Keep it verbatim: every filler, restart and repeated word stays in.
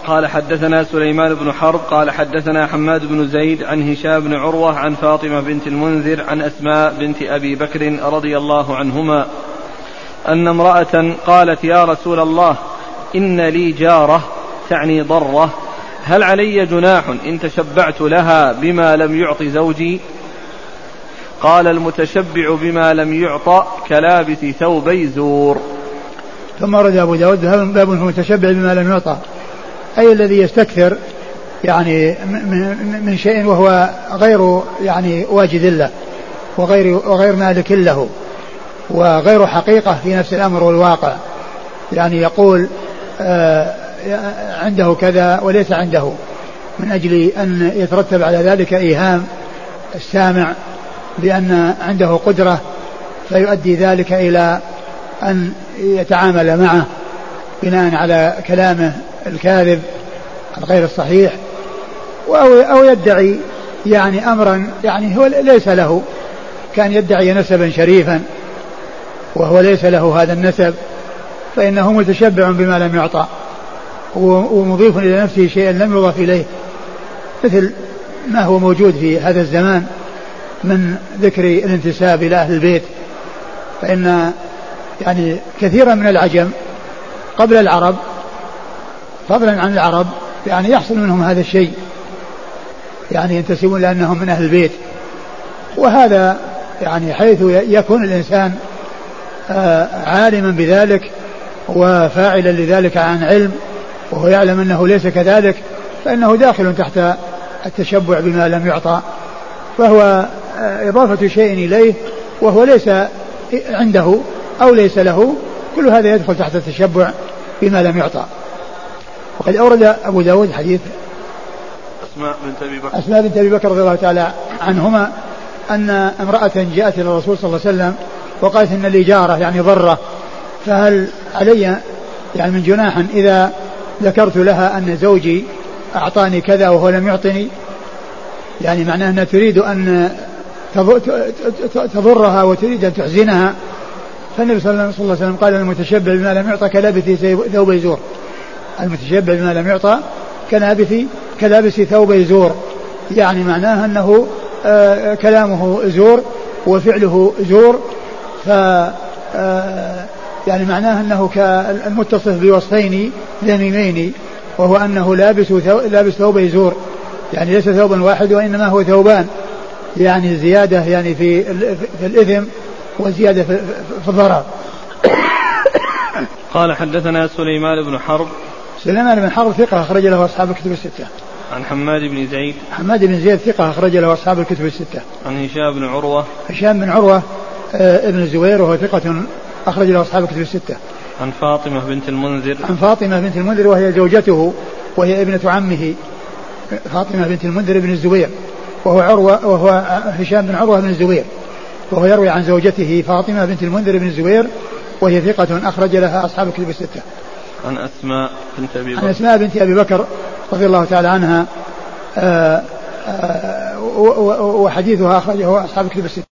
قال حدثنا سليمان بن حرب قال حدثنا حماد بن زيد عن هشام بن عروة عن فاطمة بنت المنذر عن أسماء بنت أبي بكر رضي الله عنهما أن امرأة قالت يا رسول الله إن لي جارة تعني ضرة هل علي جناح إن تشبعت لها بما لم يعط زوجي؟ قال المتشبع بما لم يعط كلابس ثوبي زور. ثم رد أبو داود باب المتشبع بما لم يعطى، أي الذي يستكثر يعني من شيء وهو غير يعني واجد له وغير, وغير مالك له وغير حقيقة في نفس الأمر والواقع، يعني يقول آه عنده كذا وليس عنده، من أجل أن يترتب على ذلك إيهام السامع بأن عنده قدرة، فيؤدي ذلك إلى أن يتعامل معه بناء على كلامه الكاذب الغير الصحيح، أو يدعي يعني أمرا يعني هو ليس له، كان يدعي نسبا شريفا وهو ليس له هذا النسب، فإنه متشبع بما لم يعطى ومضيف إلى نفسه شيئا لم يضاف إليه، مثل ما هو موجود في هذا الزمان من ذكر الانتساب إلى أهل البيت. فإن يعني كثيرا من العجم قبل العرب فضلا عن العرب يعني يحصل منهم هذا الشيء، يعني ينتسبون لأنهم من أهل البيت، وهذا يعني حيث يكون الإنسان عالما بذلك وفاعلا لذلك عن علم وهو يعلم أنه ليس كذلك، فإنه داخل تحت التشبع بما لم يعطى، فهو إضافة شيء إليه وهو ليس عنده أو ليس له، كل هذا يدخل تحت التشبع بما لم يعطى. وقد أورد أبو داود حديث أسماء بنت أبي بكر أسماء بنت أبي بكر رضي الله تعالى عنهما أن امرأة جاءت إلى الرسول صلى الله عليه وسلم وقالت إن لي جارة يعني ضرة، فهل علي يعني من جناح إذا ذكرت لها أن زوجي أعطاني كذا وهو لم يعطني؟ يعني معناه أنها تريد أن تضرها وتريد أن تحزنها. فالنبي صلى الله عليه وسلم قال المتشبع بما لم يعطى كلابس ثوب زور، المتشبع بما لم يعطى كلابس ثوب زور، يعني معناه أنه آه كلامه زور وفعله زور، ف آه يعني معناه أنه كالمتصف بوصفين ذميمين، وهو أنه لابس ثوب, لابس ثوب زور، يعني ليس ثوبا واحد وإنما هو ثوبان، يعني زيادة يعني في, في الإثم وزيادة في, في الضرر. قال حدثنا سليمان بن حرب سليمان بن حرب ثقة أخرج له أصحاب الكتب الستة. عن حماد بن زيد حماد بن زيد ثقة أخرج له أصحاب الكتب الستة. عن هشام بن عروة هشام بن عروة آه ابن الزبير وهو ثقة أخرج له أصحاب الكتب الستة. عن فاطمة بنت المنذر عن فاطمة بنت المنذر وهي زوجته وهي ابنة عمه فاطمة بنت المنذر بن الزبير، وهو عروة وهو هشام بن عروة بن الزبير، وهو يروي عن زوجته فاطمة بنت المنذر بن الزبير وهي ثقة أخرج لها أصحاب الكتب الستة. عن أسماء بنت أبي بكر عن أسماء بنت أبي بكر رضي الله تعالى عنها آآ آآ وحديثها أخرجه أصحاب الكتب الستة.